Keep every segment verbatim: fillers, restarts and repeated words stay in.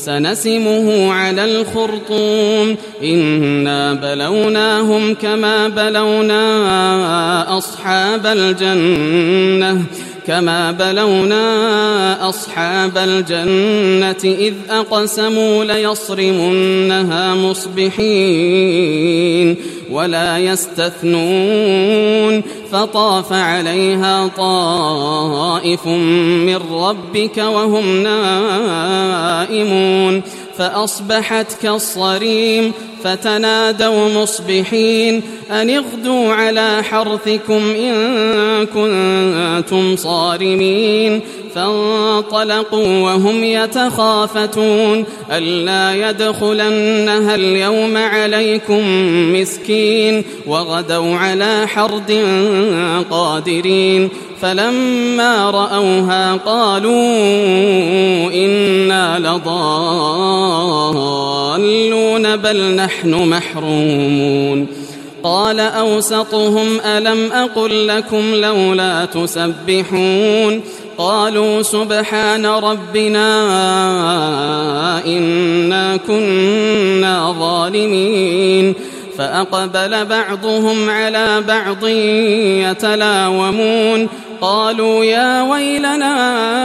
سنسمه على الخرطوم إنا بلوناهم كما بلونا أصحاب الجنة كما بلونا أصحاب الجنة إذ أقسموا ليصرمنها مصبحين ولا يستثنون فطاف عليها طائف من ربك وهم نائمون فأصبحت كالصريم فتنادوا مصبحين أن اغدوا على حرثكم إن كنتم صارمين فانطلقوا وهم يتخافتون ألا يدخلنها اليوم عليكم مسكين وغدوا على حرد قادرين فلما رأوها قالوا إنا لضالون بل نحن محرومون قال أوسطهم ألم أقل لكم لولا تسبحون قالوا سبحان ربنا إنا كنا ظالمين فأقبل بعضهم على بعض يتلاومون قالوا يا ويلنا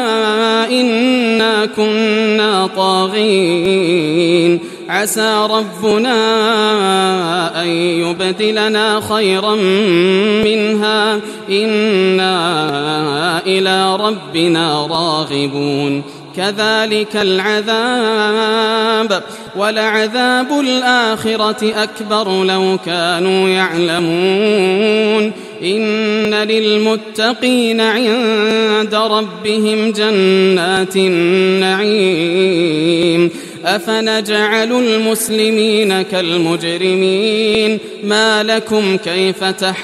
إنا كنا طاغين عسى ربنا أن يبدلنا خيرا منها إنا إلى ربنا راغبون كذلك العذاب ولعذاب الآخرة أكبر لو كانوا يعلمون إن للمتقين عند ربهم جنات النعيم أفنجعل المسلمين كالمجرمين ما لكم كيف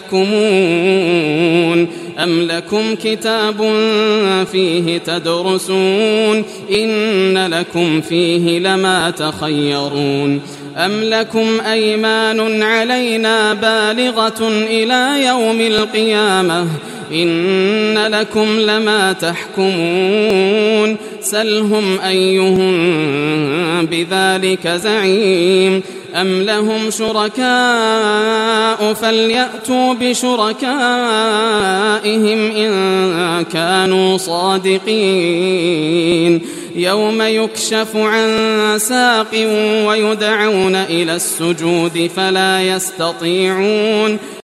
تحكمون أم لكم كتاب فيه تدرسون إن لكم فيه لما تخيرون أم لكم أيمان علينا بالغة إلى يوم القيامة إن لكم لما تحكمون سلهم أيهم بذلك زعيم أم لهم شركاء فليأتوا بشركائهم إن كانوا صادقين يوم يكشف عن ساق ويدعون إلى السجود فلا يستطيعون